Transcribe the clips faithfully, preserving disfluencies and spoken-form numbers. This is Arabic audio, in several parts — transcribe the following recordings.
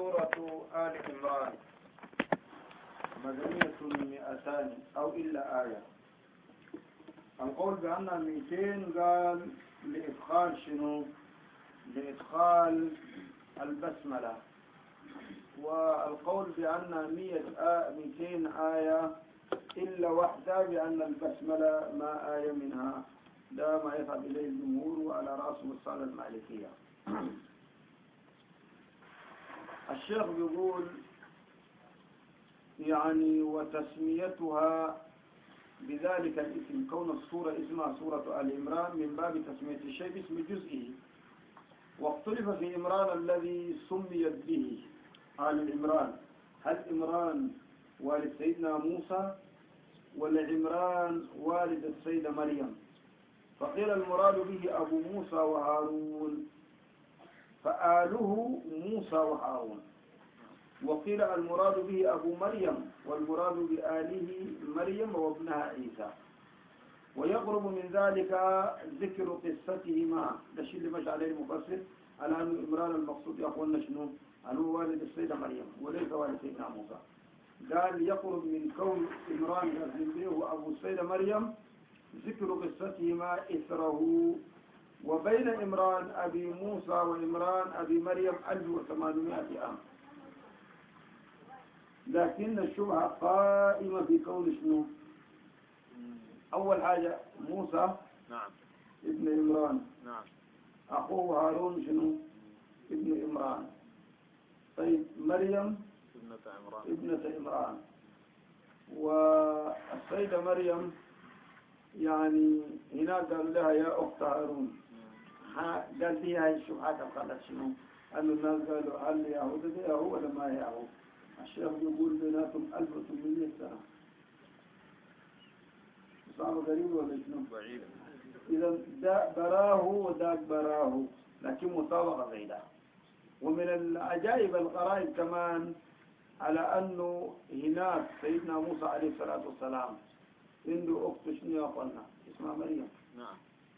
سورة آل عمران مدنية مئتان أو إلا آية. القول بأنها مئتين قال لإدخال شنو؟ لإدخال البسملة. والقول بأنها مئتين آية إلا واحدة بأن البسملة ما آية منها. ده ما يذهب إليه الجمهور وعلى رأسهم الصالة المالكية. الشيخ بيقول يعني وتسميتها بذلك الاسم كون السورة اسمها سورة آل عمران من باب تسمية الشيء باسم جزئه. واختلف في عمران الذي سميت به آل عمران، هل عمران والد سيدنا موسى ولا عمران والد السيدة مريم؟ فقيل المراد به أبو موسى وهارون فآله موسى وهارون. وقيل المراد به أبو مريم والمراد بآله مريم وابنها عيسى. ويقرب من ذلك ذكر قصتهما. ده الشيء اللي مشى عليه المفسر على أن عمران المقصود يا أخوانا شنو؟ أنه والد السيدة مريم وليس والد سيدنا موسى. قال يقرب من كون عمران يزن به أبو السيدة مريم ذكر قصتهما إثره. وبين عمران أبي موسى وعمران أبي مريم ألف وثمانمائة عام. لكن الشبهة قائمة في كون شنو؟ أول حاجة موسى نعم ابن عمران، نعم أخوه هارون شنو؟ ابن عمران. طيب مريم ابنة عمران ابنة عمران. والسيدة مريم يعني هناك قال لها يا أخت هارون. قال فيها هاي الشبهات قالت شنو؟ أن الناس قالوا هل يهود ده هو ولا ما يهود؟ الشيخ يقول بيناتهم ألف وثمانمائة سنة. صعب غريب ولا شنو؟ بعيد. إذا دا براه وداك براه لكن مطابقة بعيدة. ومن العجائب الغرائب كمان على أنه هناك سيدنا موسى عليه الصلاة والسلام عنده أخت شنو يا أخوانا اسمها مريم. نعم.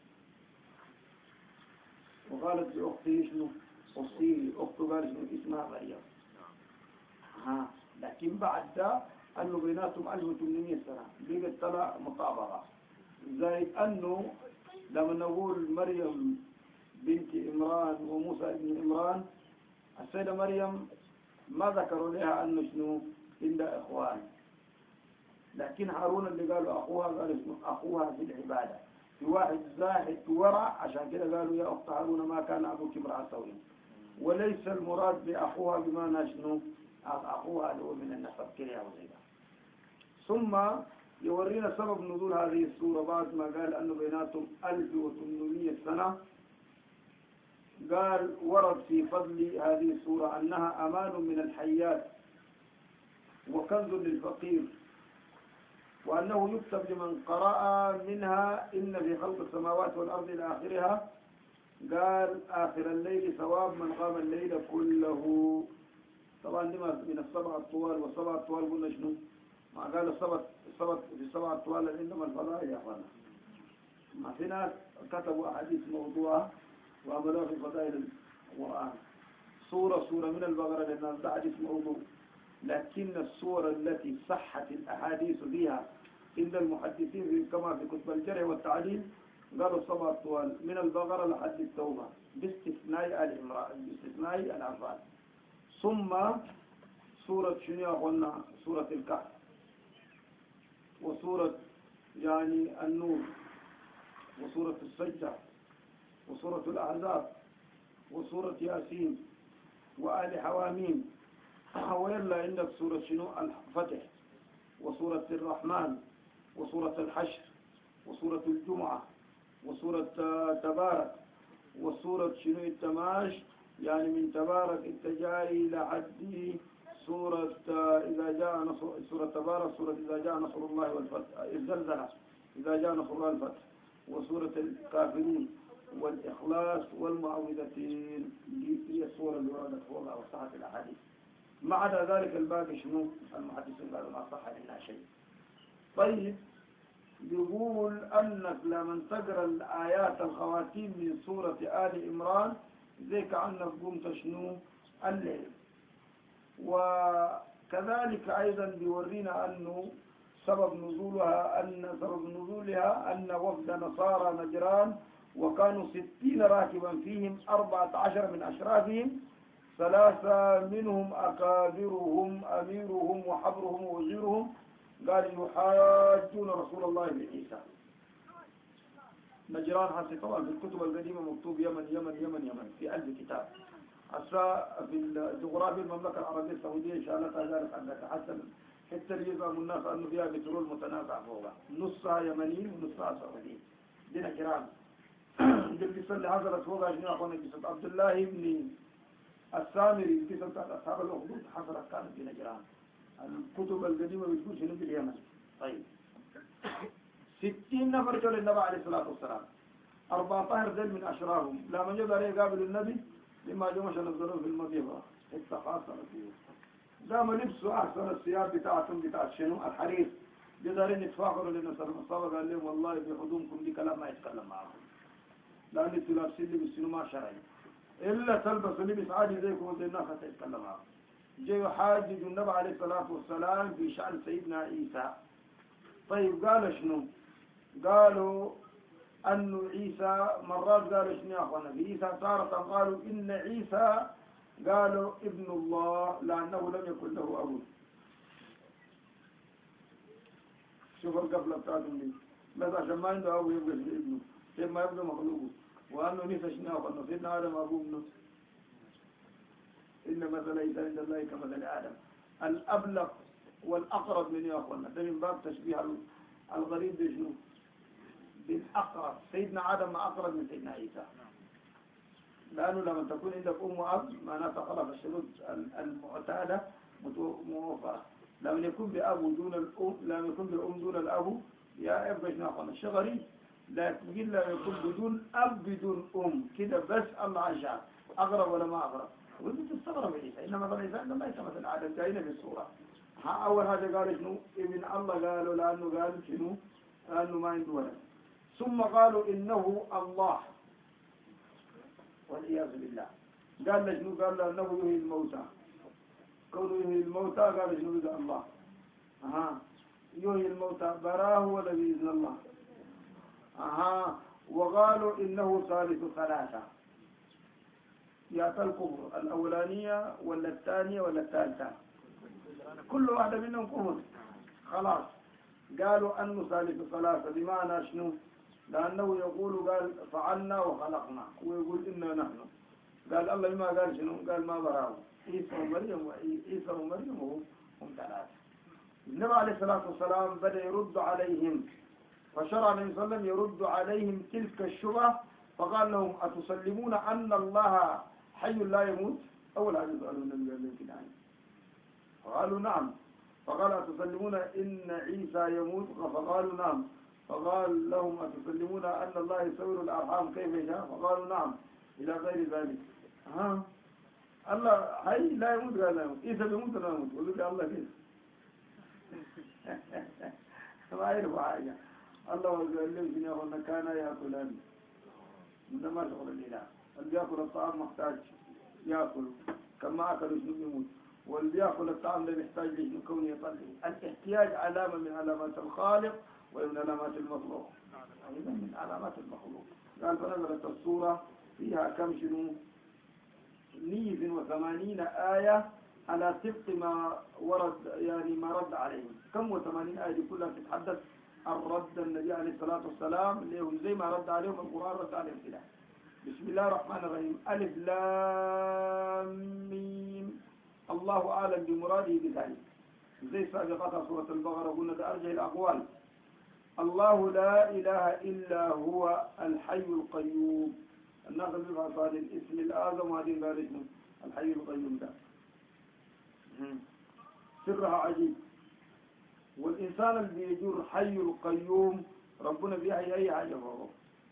وقالت لأخته شنو؟ أختي أخته قالت شنو اسمها مريم. ها لكن بعد ده أنه بيناتهم ألف وثمانمائة سنة بقت طلع مطابقة. زائد أنه لما نقول مريم بنت عمران وموسى ابن عمران، السيدة مريم ما ذكروا لها أنه شنو عندها إخوان. لكن هارون اللي قالوا أخوها قالوا شنو أخوها في العبادة. في واحد زاهد ورع عشان كده قالوا يا أخت هارون ما كان أبوك امرأ سوء. وليس المراد بأخوها بمعنى شنو أخوها اللي هو من النسب كده أو زي ده. ثم يورينا سبب نزول هذه السورة بعد ما قال أنه بيناتهم ألف وثمانمائة سنة. قال ورد في فضل هذه السورة أنها أمان من الحيات وكنز للفقير، وأنه يكتب لمن قرأ منها إن في خلق السماوات والأرض إلى آخرها. قال آخر الليل ثواب من قام الليل كله. طبعا لما من السبع الطوال والسبع الطوال قلنا شنو؟ ما قال السبع السبع في السبع الطوال عندما الفضائل يا أخوانا. ما في ناس كتبوا أحاديث موضوعة وعملوها في فضائل القرآن. سورة سورة من البقرة للناس ده حديث موضوع. لكن السورة التي صحت الأحاديث فيها عند المحدثين كما في كتب الجرح والتعديل قالوا السبع الطوال من البقرة لحد التوبة باستثناء آل عمران باستثناء الأنفال. ثم سورة شنو قلنا سورة الكهف وسورة يعني النور وسورة السجدة وسورة الأحزاب وسورة ياسين وآل حواميم. وإلا عندك سورة شنو الفتح وسورة الرحمن وسورة الحشر وسورة الجمعة وسورة تبارك وسورة شنو التماش يعني من تبارك التجاري لحد سورة إذا جاء نصر سورة تبارك سورة إذا جاء نصر الله والفتح الزلزلة إذا جاء نصر الله والفتح وسورة الكافرون والإخلاص والمعوذتين. دي هي السورة اللي وردت فوقها وصحت الأحاديث. ما عدا ذلك الباقي شنو المحدثين قالوا ما صح منها شيء. طيب يقول أنك لما تقرأ الآيات الخواتيم من سورة آل عمران زي كأنك قمت شنو الليل وكذلك أيضا بيورينا أنه سبب نزولها أن سبب نزولها أن وفد نصارى نجران وكانوا ستين راكبا فيهم أربعة عشر من أشرافهم ثلاثة منهم أكابرهم أميرهم وحبرهم ووزيرهم قال يحاجون رسول الله بعيسى. نجران حتى طبعا في الكتب القديمة مكتوب يمن يمن يمن يمن في ألف كتاب. أسرى في الجغرافيا المملكة العربية السعودية إن شاء الله تعالى عندك حتى حتى يزعم الناس أنه فيها بترول متنازع فوقها نصها يمني ونصها سعودي. دي نجران. دي القصة اللي حصلت فوقها شنو أخونا قصة عبد الله بن السامري القصة بتاعت أصحاب الأخدود حصلت كانت في نجران. الكتب القديمة بتقول شنو في اليمن. طيب ستين نفر جوا للنبي عليه الصلاة والسلام أربعة عشر ذل من أشرارهم لا من يقدر يقابل النبي لما جو مشان نزلوه في المضيفة استخاصة فيه دام لبسوا أحسن الثياب بتاعتهم بتاعت شنو الحرير يقدرين يتفاخروا للناس المصابة قال لهم والله بحضومكم دي كلام ما يتكلم معكم لأن انتوا لابسين لبس شنو ما شرعي إلا تلبسوا لبس عادي زيكم وزي الناس هتتكلم معكم جاء يحاجج النبي عليه الصلاة والسلام في شأن سيدنا عيسى. طيب قال شنو؟ قالوا أن عيسى مرات قالوا شنو يا أخوانا في عيسى تارة قالوا إن عيسى قالوا ابن الله لأنه لم يكن له أبو. شوف القبلة بتاعتهم دي بس عشان ما عنده أبو يبقى ابنه كيف ما يبقى مخلوقه وأنه نسى شنو يا أخوانا سيدنا آدم أبوه ابنه إن مثل عيسى عند الله كمثل آدم الأبلغ والأقرب من يا أخوانا ده من باب تشبيه الغريب بشنو بالأقرب سيدنا آدم أقرب من سيدنا عيسى لأنه لما تكون عندك أم وأب معناتها خلاص الشروط المعتادة موفرة لما يكون بأب دون الأم لما يكون بالأم دون الأب يا أبقى شنو أخوانا الشيء غريب لكن لما يكون بدون أب بدون أم كده بس الله عشان أقرب ولا ما أقرب وانت تستغرب عيسى إنما مثلا عيسى عندما ليس مثل آدم جاينا بالصورة أول حاجة قال شنو ابن الله قالوا لأنه قال شنو لأنه ما عنده ولد ثم قالوا إنه الله والعياذ بالله قال شنو قال أنه يحيي الموتى كونه يحيي الموتى قال شنو بإذن الله أها يحيي الموتى براه ولا بإذن الله أها وقالوا إنه ثالث ثلاثة يا الكفر الأولانية ولا الثانية ولا الثالثة كل واحدة منهم كفر خلاص قالوا أنه ثالث ثلاثة بمعنى شنو لأنه يقول قال فعلنا وخلقنا ويقول إنا نحن قال الله ما قال شنو قال ما براه عيسى ومريم وعيسى ومريم هم ثلاثة النبي عليه الصلاة والسلام بدأ يرد عليهم فشرع النبي صلى الله عليه وسلم يرد عليهم تلك الشبهة فقال لهم أتسلمون أن الله حي لا يموت أول حاجة سألوا النبي قال لهم كده فقالوا نعم فقال أتسلمون إن عيسى يموت فقالوا نعم فقال لهم أتسلمون أن الله يسور الأرحام كيف يشاء فقالوا نعم إلى غير ذلك ها الله حي لا يموت قال لا يموت عيسى بيموت ولا يموت قالوا لي الله كيف ما يعرف حاجة الله قال لهم يا أخوانا كان يأكلان إنما شغل الإله اللي بيأكل الطعام محتاج يأكل كما أكل شنو يموت واللي بيأكل الطعام ده يحتاج لشنو كون يطلع الاحتياج علامة من علامات الخالق ومن علامات المخلوق أيضا من علامات المخلوق قال فنزلت السورة فيها كم شنو مئة وثمانين آية على طبق ما ورد يعني ما رد عليهم كم وثمانين آية دي كلها تتحدث عن رد النبي عليه الصلاة والسلام اللي هم زي ما رد عليهم القرآن رد عليهم كده بسم الله الرحمن الرحيم ألف لام ميم الله أعلم بمراده بذلك زي سابقات سورة البقرة قلنا ده أرجح الأقوال الله لا إله إلا هو الحي القيوم الناس اللي بيفعل الاسم الأعظم وهذه قال اسمه الحي القيوم ده سرها عجيب والإنسان اللي بيجور حي القيوم ربنا بيحيي أي حاجة فوقه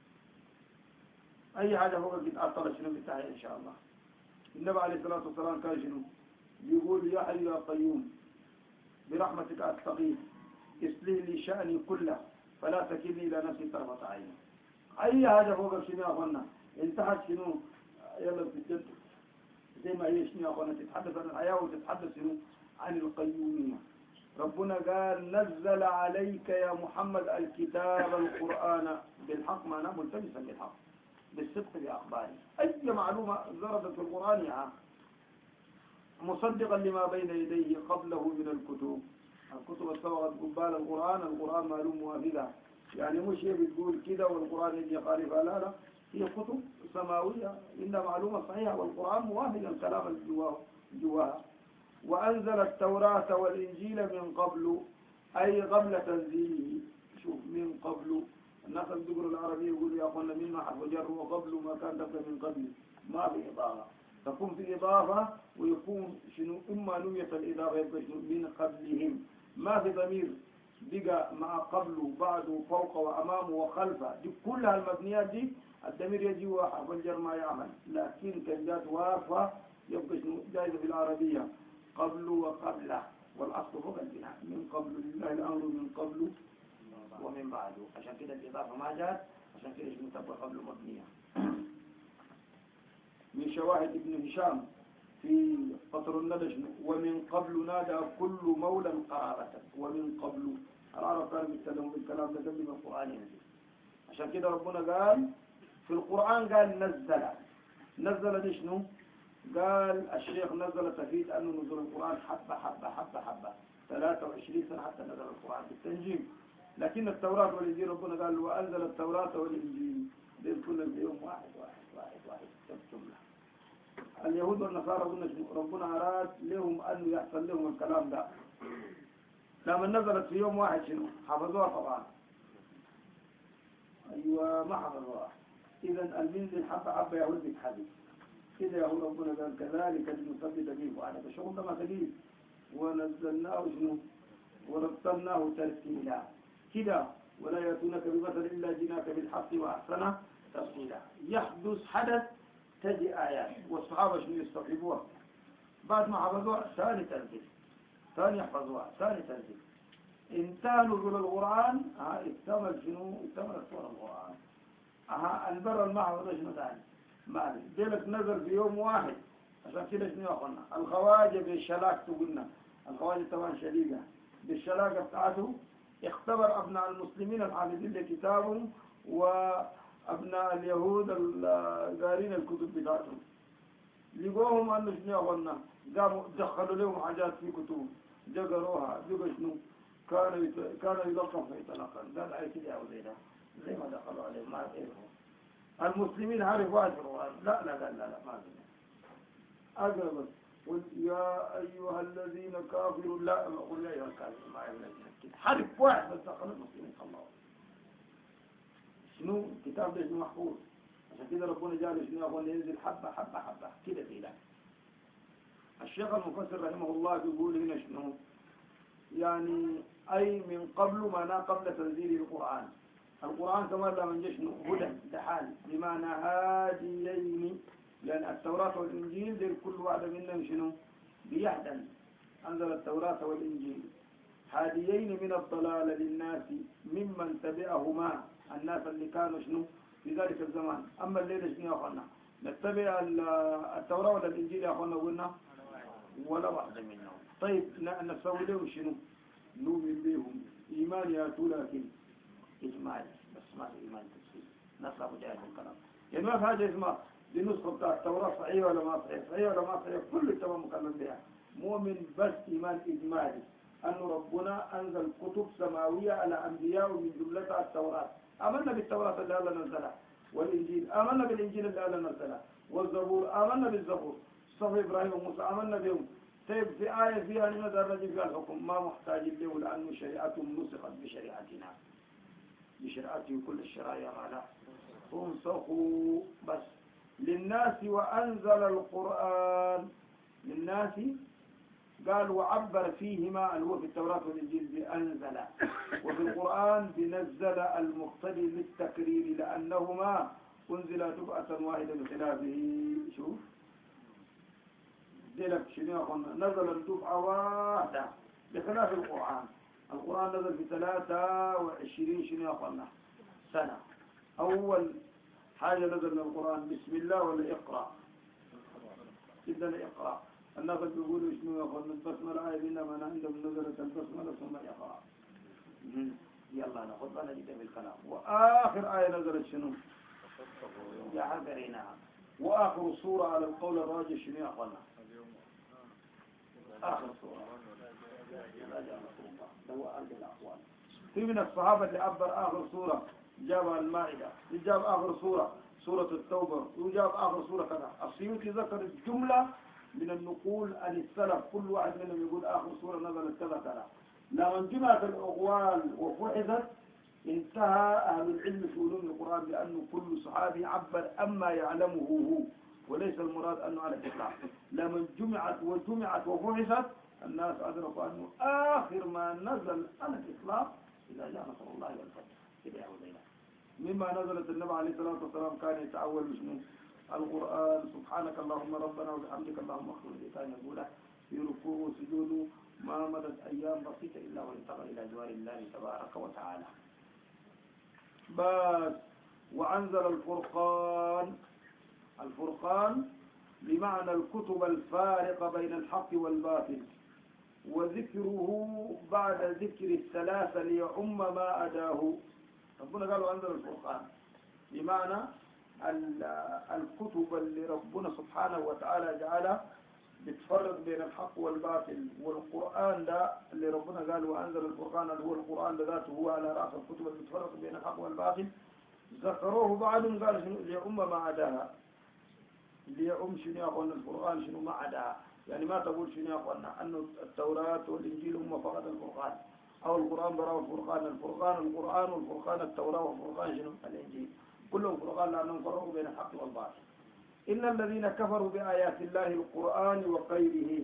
أي حاجة فوقه بتأثر شنو بتاعي إن شاء الله النبي عليه الصلاة والسلام كان شنو بيقول يا حي يا قيوم برحمتك أستغيث اصلح لي شأني كله فلا تكلني إلى نفسي طرفة عين أي حاجة فوق شنو يا أخوانا انتهت شنو يلا بتجد زي ما هي شنو يا أخوانا تتحدث عن الحياة وتتحدث عن القيومية. ربنا قال نزل عليك يا محمد الكتاب القرآن بالحق، معناه ملتبسا بالحق بالصدق بأخباره. أي معلومة وردت في القرآن يعني مصدقا لما بين يديه قبله من الكتب. الكتب السبقت قبال القرآن، القرآن معلوم موافقة، يعني مش هي بتقول كده والقرآن يجي خالفها، لا لا، هي كتب سماوية إنها معلومة صحيحة والقرآن موافق الكلام اللي جواها. وأنزل التوراة والإنجيل من قبل، أي قبل تنزيله. شوف من قبل، الناس اللي بيقولوا العربية يقولوا يا أخوانا مما حرف جر وقبل ما كان تبقى من قبل، ما في إضافة، تكون في إضافة ويكون شنو إما نوية الإضافة يبقى شنو من قبلهم، ما في ضمير بقى مع قبل وبعد وفوق وأمام وخلفه، دي كلها المبنيات دي الضمير يجي وحرف الجر ما يعمل، لكن كان جات واقفة يبقى شنو جايزة في العربية قبل وقبله، والأصل فوق البناء من قبل لله الأمر من قبل ومن بعده، عشان كده الإضافة ما جات، عشان كده شنو تبقى قبل مبنية. من شواهد ابن هشام في قطر الندى ومن قبل نادى كل مولى قرابة، ومن قبل العرب كانوا بيتكلموا بالكلام ده قبل ما القرآن ينزل، عشان كده ربنا قال في القرآن قال نزل. نزل دي شنو؟ قال الشيخ نزل تفيد أنه نزل القرآن حبة حبة حبة حبة ثلاثة وعشرين سنة حتى نزل القرآن بالتنجيم. لكن التوراة والإنجيل ربنا قال وأنزل التوراة والإنجيل دين كل يوم واحد واحد واحد واحد جملة. اليهود والنصارى قلنا ربنا أراد لهم أن يحصل لهم الكلام ده، لما نزلت في يوم واحد شنو حفظوها طبعا، أيوة ما حفظوها. إذا المنزل حبة حبة يهود بيتحدث كده، يا هو ربنا قال كذلك لنثبت به وعلى الشغل ده ما تجيب ونزلناه شنو ورتلناه ترتيلا كده، ولا يأتونك بمثل إلا جئناك بالحق وأحسن تفصيلا. يحدث حدث تجي آيات والصحابة شنو يستوعبوها، بعد ما حفظوها ثاني تنزل، ثاني يحفظوها ثاني تنزل، انتهى نزول القرآن ها اكتمل شنو اكتمل سورة القرآن. ها البر المحفظ شنو ثاني مالي ديلك نزل في يوم واحد، عشان كده شنو يا اخوانا الخواجة بالشلاك تقولنا، الخواجة طبعا شديدة بالشلاكة بتاعته اختبر أبناء المسلمين الحافظين لكتابهم وأبناء اليهود القارين الكتب بتاعتهم، لقوهم أنه شنو يا اخوانا قاموا دخلوا لهم حاجات في كتب جقروها بقى شنو كانوا كانوا يلقف فيتلقن، قال على كده يا وزيدا زي ما دخلوا عليهم ما يعرفوا المسلمين عارف واحد في القرآن، لا لا لا لا, لا ما في أقرب قل يا أيها الذين كافروا، لا قل يا أيها الكافرون ما يعرف حرف واحد بس دخل المسلمين الله. شنو الكتاب ده شنو محفوظ، عشان كده ربنا جعل شنو أقول ينزل حبة حبة حبة كده في إله. الشيخ المفسر رحمه الله بيقول هنا شنو يعني أي من قبل معناه قبل تنزيل القرآن. القرآن كمان لما جشنو هدى دحال بمعنى هاديين، لأن التوراة والإنجيل دير كل واحدة منهم شنو بيحدن. أنزل التوراة والإنجيل هاديين من الضلال للناس ممن تبعهما، الناس اللي كانوا شنو في ذلك الزمان. أما الليلة شنو يا أخوانا نتبع التوراة ولا الإنجيل يا أخوانا قلنا ولا واحدة منهم. طيب نسوي لهم شنو نؤمن بهم إيمان ياتوا لكن إجمالي بس ما في إيمان تفسير نص أبو جاهل الكلام، يعني ما في حاجة اسمها بنسخة بتاع التوراة صحيح ولا ما صحيح صحيح ولا ما صحيح كل التمام مكلم بها، مؤمن بس إيمان إجمالي أن ربنا أنزل كتب سماوية على أنبياء من جملتها التوراة. آمنا بالتوراة اللي الله نزلها، والإنجيل آمنا بالإنجيل اللي الله نزلها، والزبور آمنا بالزبور، صحف إبراهيم وموسى آمنا بهم. طيب في آية فيها لماذا الرجل فيها الحكم ما محتاج له لأنه شريعته نسخت بشريعتنا بشريعته كل الشرائع معنا تنسخوا بس للناس. وأنزل القرآن للناس قال وعبر فيهما اللي هو في التوراة والإنجيل بأنزل، وفي القرآن بنزل المقتضي للتكرير لأنهما أنزل دفعة واحدة بخلافه. شوف ديلك شنو قلنا نزل الدفعة واحدة بخلاف القرآن. القرآن نزل في ثلاثة وعشرين شنو قلنا سنة. أول حاجة نزل من القرآن بسم الله ولا اقرأ عندنا إقرأ. الناس بيقولوا شنو يا أخوان البسملة آية إنما أنا عندهم نزلت البسملة ثم إقرأ. يلا ناخذ أنا جدا بالكلام. وآخر آية نزلت شنو؟ يا حذرينها. وآخر سورة على القول الراجح شنو يا أخوانا؟ آخر سورة. في من الصحابة اللي عبر آخر سورة جاب المائدة، جاب آخر سورة سورة التوبة، وجاب آخر سورة كذا. السيوطي ذكر الجملة من النقول عن السلف، كل واحد منهم يقول آخر سورة نزلت كذا كذا. لما جمعت الأقوال وفحصت انتهى أهل العلم في علوم القرآن بأنه كل صحابي عبر أما يعلمه هو، وليس المراد أنه على الإطلاق. لما جمعت وجمعت وفحصت الناس أدركوا أنه آخر ما نزل على الإطلاق إذا جاء نصر الله والفتح كده يا ولينا. مما نزلت النبي عليه الصلاة والسلام كان يتأول بشنو؟ القرآن. سبحانك اللهم ربنا وبحمدك اللهم اغفر لي، كان يقوله في ركوع وسجود ما مضت أيام بسيطة إلا وانتقل إلى جوار الله تبارك وتعالى. بس وأنزل الفرقان. الفرقان بمعنى الكتب الفارقة بين الحق والباطل، وذكره بعد ذكر الثلاثة ليعم ما أداه. ربنا قالوا أنزل الفرقان بمعنى الكتب اللي ربنا سبحانه وتعالى جعلها بتفرق بين الحق والباطل. والقرآن ده اللي ربنا قال وأنزل الفرقان اللي هو القرآن ذاته هو على رأس الكتب اللي بتفرق بين الحق والباطل. ذكروه بعدهم قال شنو ليعم ما عداها. ليعم شنو يا أخوانا القرآن شنو ما عداها، يعني ما تقول شنو يا أخوانا أنه التوراة والإنجيل هم فقط القرآن، أو القرآن براء الفرقان. الفرقان القرآن والفرقان التوراة والفرقان شنو الإنجيل، كلهم فرقان لأنهم فرقوا بين الحق والباطل. إن الذين كفروا بآيات الله القرآن وغيره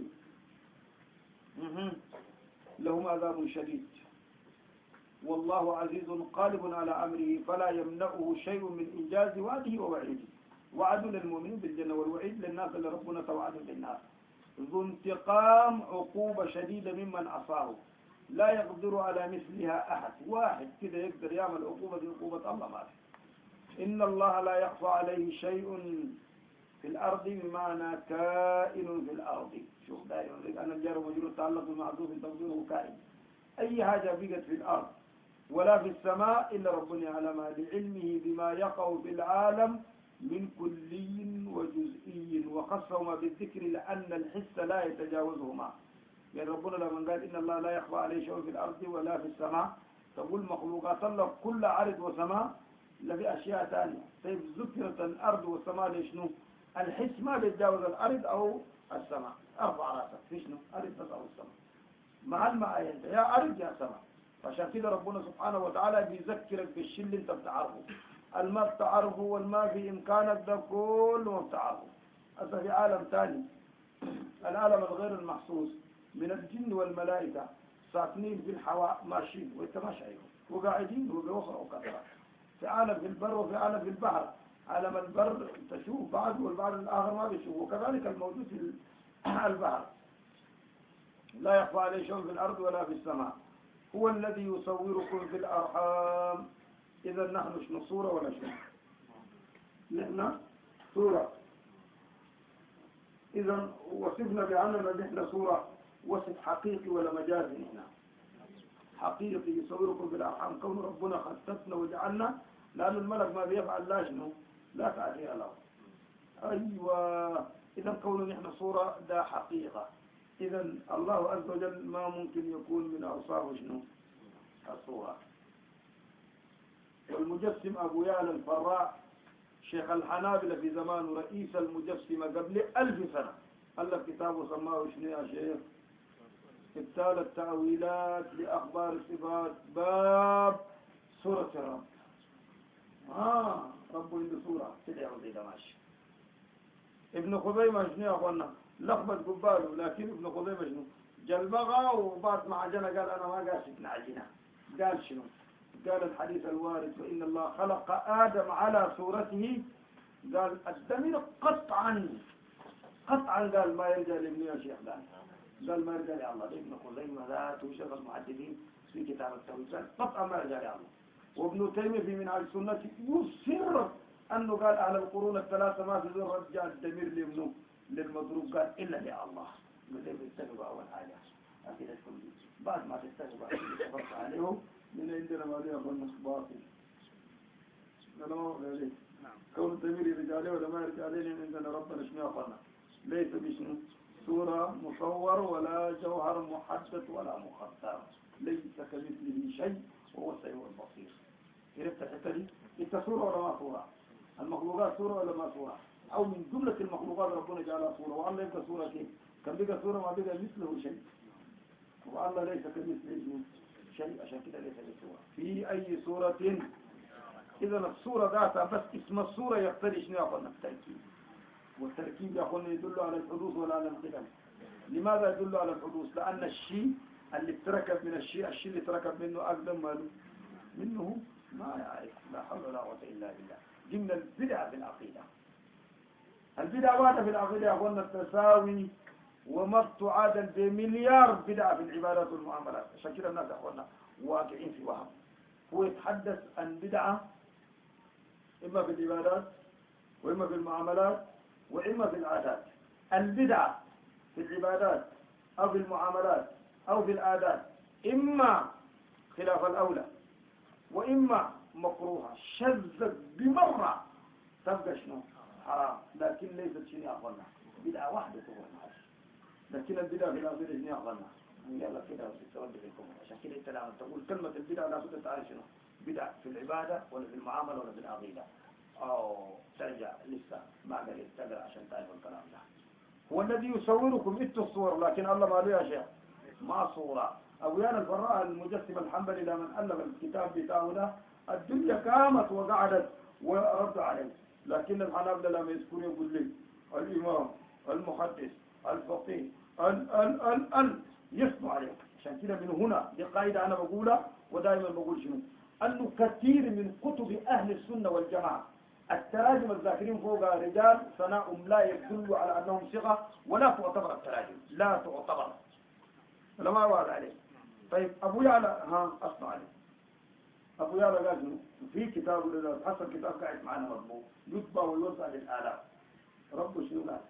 لهم عذاب شديد والله عزيز قالب على أمره فلا يمنعه شيء من إنجاز وعده ووعيده. وعد للمؤمنين بالجنة والوعيد للناس اللي ربنا توعدهم بالنار. ذو انتقام عقوبة شديدة ممن عصاه لا يقدر على مثلها أحد. واحد كده يقدر يعمل عقوبة دي عقوبة الله ما في. إن الله لا يخفى عليه شيء في الأرض بمعنى كائن في الأرض. شوف دائما أنا الجار مجرور تعلق بمعذوف تقديره كائن. أي حاجة بقت في الأرض ولا في السماء إلا ربنا يعلمها لعلمه بما يقع في العالم من كلي وجزئي. وخصهما بالذكر لأن الحس لا يتجاوزهما. يعني ربنا لما قال إن الله لا يخفى عليه شيء في الأرض ولا في السماء، تقول مخلوقات الله كل أرض وسماء لفي أشياء ثانية. طيب ذكرت الأرض والسماء لشنو؟ الحس ما بيتجاوز الأرض أو السماء. أرفع راسك في شنو؟ أرض بس أو السماء مع الماء أنت يا أرض يا سماء. فعشان كده ربنا سبحانه وتعالى بيذكرك بالشيء اللي أنت بتعرفه. الماء بتعرفه والماء في إمكانك ده كله ما بتعرفه. هذا في عالم ثاني، العالم الغير المحسوس من الجن والملائكة ساكنين في الهواء ماشيين وانت ما شايفهم وقاعدين وبيوصلوا كثرة. في عالم في البر وفي عالم في البحر. عالم البر تشوف بعض والبعض الآخر ما بيشوف، وكذلك الموجود في البحر. لا يخفى عليه شيء في الأرض ولا في السماء. هو الذي يصوركم في الأرحام. إذا نحن شنو صورة ولا شنو؟ نحن صورة. إذا وصفنا بأننا نحن صورة وصف حقيقي ولا مجازي؟ هنا حقيقي يصوركم في الأرحام. كون ربنا خصصنا وجعلنا، لأن الملك ما بيفعل لا شنو لا تأثير له. أيوة. إذا كون نحن صورة ده حقيقة. إذا الله عز وجل ما ممكن يكون من أوصافه شنو الصورة. والمجسم أبو يعلى الفراء شيخ الحنابلة في زمانه رئيس المجسمة قبل ألف سنة ألف كتابه سماه شنو يا شيخ؟ إبطال التأويلات لأخبار الصفات باب سورة الرب. آه رب عنده سورة كده يا ولدي ماشي. ابن خزيمة شنو يا أخوانا؟ لخبط قباله، لكن ابن خزيمة شنو؟ جلبغة وبعد مع عجنة قال أنا ما قاسي عجنة. قال شنو؟ قال الحديث الوارد وإن الله خلق آدم على صورته. قال الدمير قطعا قطعا قال ما يرجع لابن يا شيخ ده. قال ما يرجع لله. ابن خزيمة ذات وشيخ المحدثين في كتاب التوحيد قطعا ما يرجع لله. وابن تيمية في منهاج السنة يصر أنه قال أهل القرون الثلاثة ما في ذو رجع الدمير لابنه. للمضروب قال إلا لله. بدأ يستجب أول حاجة أكيد تكون بعد ما تستجب تفرق عليهم من عندنا ما ليه أقول باطل. قالوا ليه كون تميري رجالي ولا ما رجالي عندنا ربنا شنو أقولنا ليس بشنو صورة مصور ولا جوهر محدد ولا مخطر، ليس كمثله شيء وهو السميع البصير. عرفت الحتة دي؟ أنت صورة ولا ما صورة؟ المخلوقات صورة ولا ما صورة؟ أو من جملة المخلوقات ربنا جعلها صورة، والله يبقى صورة كيف؟ كان بقى صورة ما بقى مثله شيء، والله ليس كمثله شيء، عشان كده ليس بصورة في أي صورة. إذا الصورة ذاتها بس اسم الصورة يقتضي شنو يقولنا التركيب، والتركيب يقولنا يدل على الحدوث ولا على القدم. لماذا يدل على الحدوث؟ لأن الشيء اللي تركب من الشيء الشيء اللي تركب منه أقدم ماله منه ما يعرف. لا حول ولا قوة إلا بالله. دي من البدع في العقيدة. البدع واحدة في العقيدة يقولنا التساوي وما تعادل بمليار بدعة في العبادات والمعاملات. عشان كده الناس يقولنا واقعين في وهم. هو يتحدث عن بدعة إما في العبادات وإما في المعاملات وإما في العادات. البدعة في العبادات أو في المعاملات أو في العادات إما خلاف الأولى وإما مكروهة شذت بمرة تبقى شنو حرام، لكن ليست شنو أقولنا بدعة واحدة تقول. لكن البدعة في الآخرة شنو أقولنا يلا كده وتتودد لكم. عشان كده أنت لما تقول كلمة البدعة لا بد تعرف شنو بدعة في العبادة ولا في المعاملة ولا في العقيدة، أو ترجع لسه ما قدرت تقرأ عشان تعرف الكلام ده. هو الذي يصوركم انتوا الصور، لكن الله ما له يا شيخ ما صورة. أبويانا الفراء المجسم الحنبلي لما ألف الكتاب بتاعه ده الدنيا قامت وقعدت ورد عليه، لكن الحنابلة لما يذكر يقول لي الإمام المحدث الفقيه ال ال ال ال يصنع عليه. عشان كده من هنا دي قاعدة أنا بقولها ودائما بقول شنو أنه كثير من كتب أهل السنة والجماعة التراجم الذاكرين فوق رجال ثناء لا يدل على أنهم ثقة ولا تعتبر التراجم، لا تعتبر ولا ما وارد عليه. طيب أبو يعلى ها أصنع عليه. أبو يعلى قال شنو في كتاب لله حصل كتاب قاعد معنا مضمون يطبع ويوزع للآلاف. ربه شنو قال؟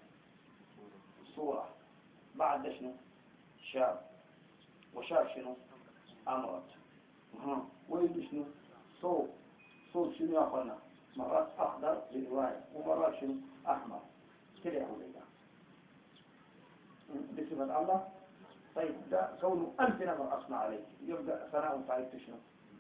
صورة بعد شنو؟ شاب وشاب شنو؟ أمرت ها وين شنو؟ صوت صوت شنو يا أخوانا؟ مرات أخضر برواية ومرات شنو؟ أحمر كده يا أولياء بصفة الله. طيب ده كونه ألف نفر أصنع عليه يبدأ ثناء فعيد شنو؟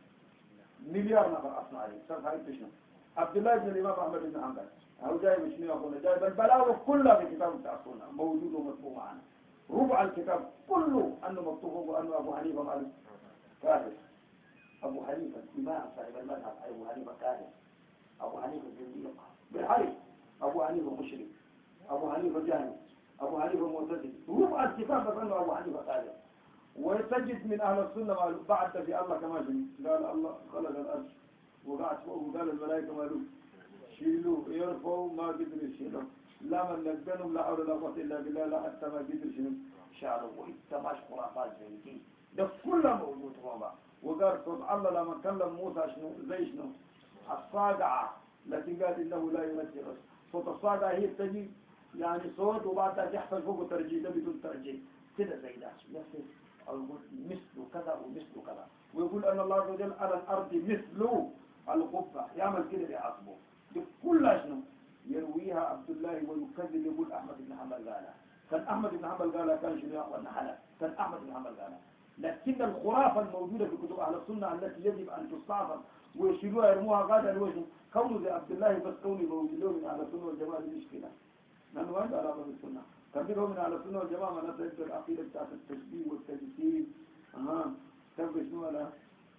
مليار نفر أصنع عليه فعيد شنو؟ عبد الله بن الإمام أحمد بن حنبل هو جايب شنو يا أخوانا؟ جايب البلاوة كلها في كتاب التعصونا موجود ومطبوع معنا. ربع الكتاب كله أنه مطبوع وأنه أبو حنيفة مالك كافر. أبو حنيفة الإمام صاحب المذهب أبو حنيفة كافر. أبو حنيفة الزنديق بالحرف. أبو حنيفة مشرك. أبو حنيفة جاهل. أبو حنيفة معتزلي. ربع الكتاب بس أنه أبو حنيفة كافر. وتجد من أهل السنة بعد في الله كما شنو قال الله خلق الأرض وقعد فوق وقال الملائكة مالو شيلوا يرفعوا ما قدر يشيلوا لا من نجدنهم لا حول ولا قوة إلا بالله لا حتى ما قدر شنو شعروا وإنت ماش خرافات زي دي ده كله موجود والله. وقال سبحان الله لما كلم موسى شنو زي شنو الصاقعة التي قال إنه لا يمثل صوت الصاقعة هي تجي يعني صوت وبعدها تحصل فوق ترجيح ده بدون ترجيح كده زي ده نفس أو يقول مثل كذا ومثل كذا ويقول أن الله عز وجل على الأرض مثل القبة يعمل كده يعصبه دي كلها شنو يرويها عبد الله ويكذب يقول أحمد بن حنبل قالها. كان أحمد بن حنبل قالها كان شنو يقول حلال كان أحمد بن حنبل قالها. لكن الخرافة الموجودة في كتب أهل السنة التي يجب أن تستعصم ويشيلوها يرموها غادا الوجه كونه زي عبد الله بس كوني موجودون من أهل السنة والجماعة دي مشكلة. لأنه ما عنده علاقة بالسنة. كان بيقولوا من أهل السنة والجماعة ما نسأل العقيدة بتاعت التشبيه والتجسيم أها تبقى شنو ولا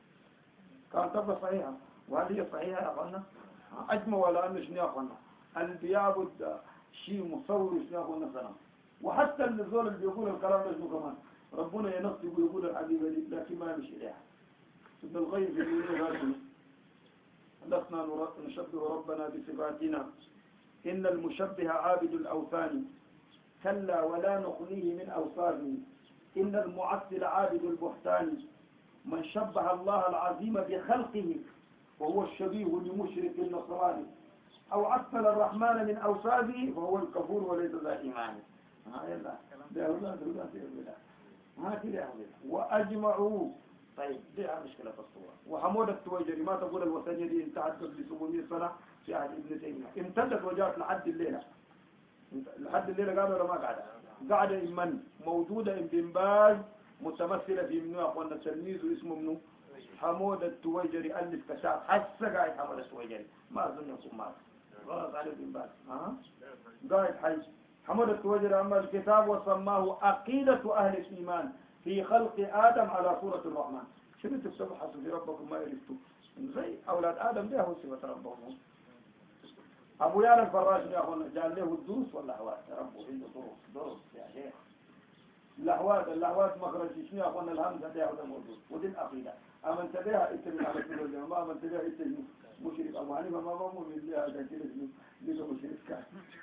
كان تبقى صحيحة وهذه صحيحة يا أخوانا أجمع ولا أنه شنو يا أخوانا اللي بيعبد شيء مصور شنو يا أخوانا سلام. وحتى النزول اللي بيقول الكلام ده شنو كمان ربنا ينصب ويقول الحبيبة دي لكن ما يمشي إليها. ابن القيم في النور هذه لسنا نشبه ربنا بصفاتنا إن المشبه عابد الأوثان كلا ولا نخليه من أوصافه إن المعطل عابد البهتان من شبه الله العظيم بخلقه وهو الشبيه لمشرك النصراني أو عطل الرحمن من أوصافه فهو الكفور وليس ذا إيمان. ها يلا ده هو ده هو ده ها كده هو وأجمعوا. طيب دي مشكلة الصورة. وحمود التويجري ما تقول الوثنية دي انتهت قبل سبعمية سنة في عهد ابن تيمية، امتدت وجاءت لحد الليلة. لحد الليلة قالوا ولا ما قاعدة؟ قاعدة إمن موجودة ابن باز متمثلة في منو أخوانا تلميذه اسمه منو؟ حمود التويجري ألف كتاب حسا قاعد حمود التويجري ما أظن يكون مات غلط عليه ابن باز. ها قاعد حي حمود التويجري عمل الكتاب وسماه عقيدة أهل الإيمان في خلق آدم على صورة الرحمن. شنو تكتبوا حسب في ربكم ما يرفتوا زي أولاد آدم ده هو صفة ربهم. أبو يالا الفراش يا أخوانا جال له الدروس واللهوات ربه عنده دروس دروس يا شيخ. اللهوات اللهوات مخرج شنو يا أخوانا الهمزة ده هذا موجود ودي العقيدة. أما انتبه أنت من على كل الجماعة ما انتبه أنت مشرك أبو حنيفة ما ما مؤمن بها هذا كده اسمه ليه مشرك كان.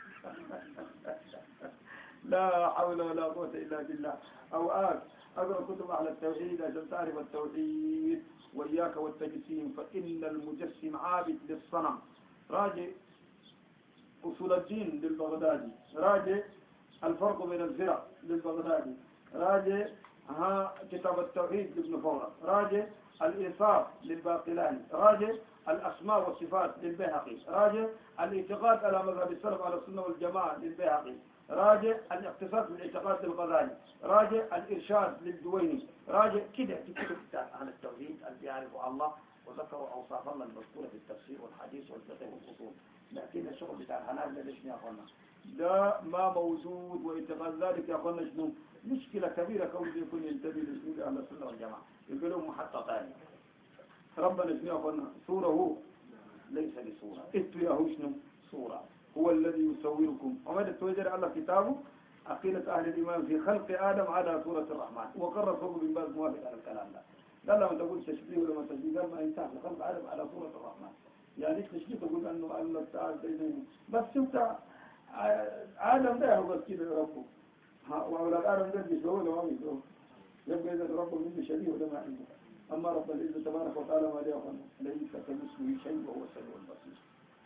لا حول ولا قوة إلا بالله. أوقات أقرأ كتب أهل التوحيد عشان تعرف التوحيد وإياك والتجسيم فإن المجسم عابد للصنم. راجع أصول الدين للبغدادي، راجع الفرق بين الفرق للبغدادي، راجع ها كتاب التوحيد لابن فورة، راجع الإيثار للباقلاني، راجع الأسماء والصفات للبيهقي، راجع الاعتقاد على مذهب السلف على السنة والجماعة للبيهقي، راجع الاقتصاد بالاعتقاد للغزالي، راجع الإرشاد للدويني، راجع كده في كتب عن التوحيد اللي يعرفوا الله وذكروا أوصاف الله المذكورة في التفسير والحديث والفقه والأصول. لكن الشغل بتاع الحنابلة ليش يا أخوانا؟ لا ما موجود واعتقاد ذلك يا أخوانا شنو؟ مشكلة كبيرة كون يكون ينتبه لأصول أهل السنة والجماعة يقولون محطة ثانية. ربنا شنو يا أخوانا؟ صورة هو ليس بصورة. إنتوا يا هو شنو؟ صورة. هو الذي يصوركم. وماذا توجد على كتابه عقيدة أهل الإيمان في خلق آدم على صورة الرحمن وقرر صوب بن باز موافق على الكلام ده. لا لما تقول تشبيه ولا ما تشبيه قال ما ينتهي خلق آدم على صورة الرحمن. يعني تشبيه تقول أنه الله تعالى بينهم بس أنت آدم ده هو بس كده ربه. وأولاد آدم ده بيسووا ولا ما بيسووا. يبقى إذا ربه منه شبيه ولا ما عنده. أما رب العزة تبارك وتعالى ما ليقن ليس كمثله شيء وهو السميع البصير.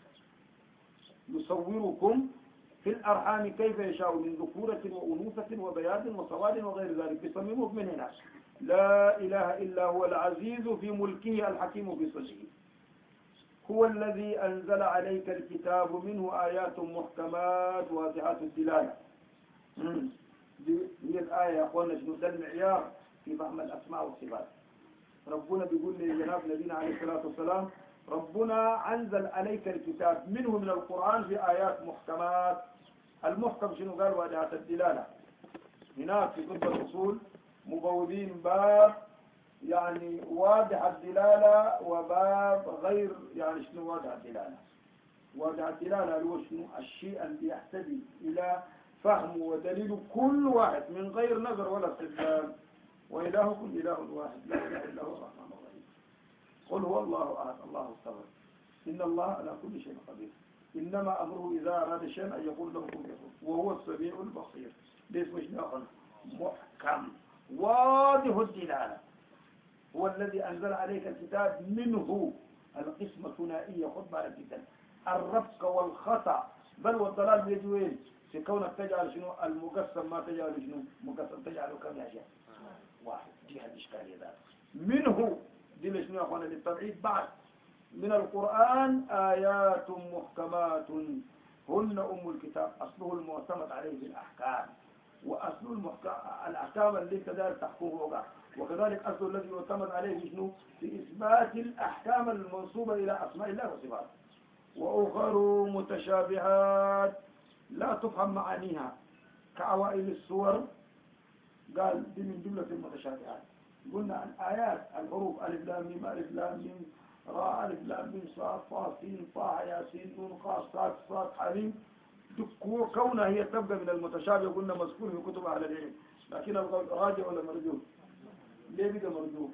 يصوركم في الأرحام كيف يشاء من ذكورة وأنوثة وبياض وسواد وغير ذلك بصممه من هنا. لا إله إلا هو العزيز في ملكه الحكيم في صنعه. هو الذي أنزل عليك الكتاب منه آيات محكمات واضحات الدلالة. هي الآية يا أخوانا شنو ده المعيار في فهم الأسماء والصفات. ربنا بيقول لجناب نبينا عليه الصلاة والسلام ربنا أنزل عليك الكتاب منه من القرآن في آيات محكمات. المحكم شنو قال واضحات الدلالة. هناك في كتب الأصول مبوبين باب يعني واضح الدلالة وباب غير يعني شنو واضح الدلالة. واضح الدلالة هو شنو الشيء اللي يحتوي إلى فهم ودليل كل واحد من غير نظر ولا استدلال. وإلهكم إله واحد لا إله إلا هو الرحمن الرحيم. قل هو الله أحد الله الصمد إن الله على كل شيء قدير إنما أمره إذا أراد شيئا أن يقول له كن يكون وهو السميع البصير. ليش مش ناقل محكم واضح الدلالة. هو الذي أنزل عليك الكتاب منه القسمة ثنائية خد بالك جدا الربك والخطأ بل والضلال بيجوين في كونك تجعل شنو المقسم ما تجعل شنو مقسم تجعله كم يا شيخ واحد. دي الإشكالية ذات منه دي ليش يا أخوانا للتبعيد بعد من القرآن آيات محكمات هن أم الكتاب أصله المعتمد عليه بالأحكام وأصل المحكم الأحكام اللي تدار تحكمه وقع وكذلك أصل الذي يعتمد عليه شنو في إثبات الأحكام المنصوبة إلى أسماء الله وصفاته. وأخر متشابهات لا تفهم معانيها كأوائل السور قال دي من جملة المتشابهات. قلنا الآيات الحروف ألف لام ميم ألف لام ميم راء ألف لام ميم صاد طا سين طه ياسين نون قاف صاد صاد حميم كونها هي تبقى من المتشابه قلنا مذكور في كتب أهل العلم. لكن راجع ولا مرجوع؟ ليه بقى مرجوع؟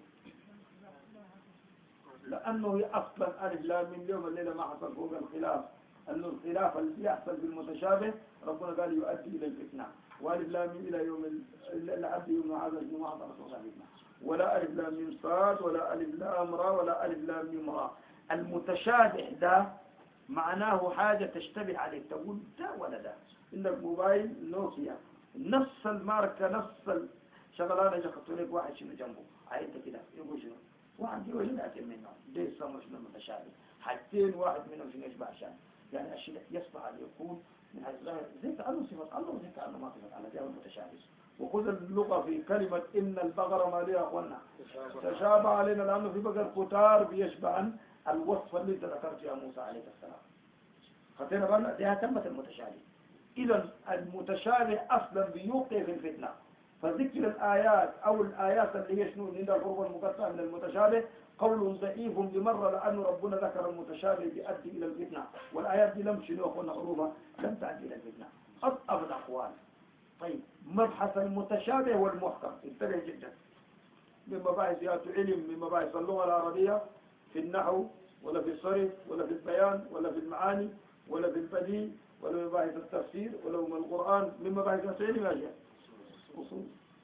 لأنه هي أصلا ألف لام ميم اليوم الليلة ما حصل فوق الخلاف أنه الخلاف اللي يحصل في المتشابه ربنا قال يؤدي إلى الفتنة وألف لام ميم إلى يوم العبد يوم هذا الجمعة رسول الله ولا ألف لام ميم صاد ولا ألف لام را ولا ألف لام ميم را. المتشابه ده معناه حاجة تشتبه عليك تقول ده ولا ده. عندك موبايل نوكيا نفس الماركة نفس الشغلانة جاكتوا لك واحد شنو جنبه عايزة كده يقول شنو واحد يقول هنا أكل منه ده يسمى شنو متشابه حاجتين واحد منهم شنو يشبه عشان يعني الشيء يصلح أن يكون من حيث ظاهر زي كأنه صفة الله وزي كأنه ما صفة الله ده هو المتشابه. وخذ اللغة في كلمة إن البقرة ما ليها أخوانا تشابه علينا لأنه في بقر كتار بيشبه عن الوصف اللي انت ذكرت يا موسى عليه السلام. خطينا بالنا دي تمت المتشابه. إذا المتشابه أصلا بيوقع في الفتنة. فذكر الآيات أو الآيات اللي يشنو عند الحروف المقطعة من المتشابه قول ضعيف بمرة لأن ربنا ذكر المتشابه بيؤدي إلى الفتنة والآيات دي لم شنو أخونا حروفها لم تؤدي إلى الفتنة. أضعف الأقوال. طيب مبحث المتشابه والمحكم انتبه جدا من مباحث علم من مباحث اللغة العربية في النحو ولا في الصرف ولا في البيان ولا في المعاني ولا في البديع ولا في مباحث التفسير ولا من القرآن من مباحث علم أشياء أصول.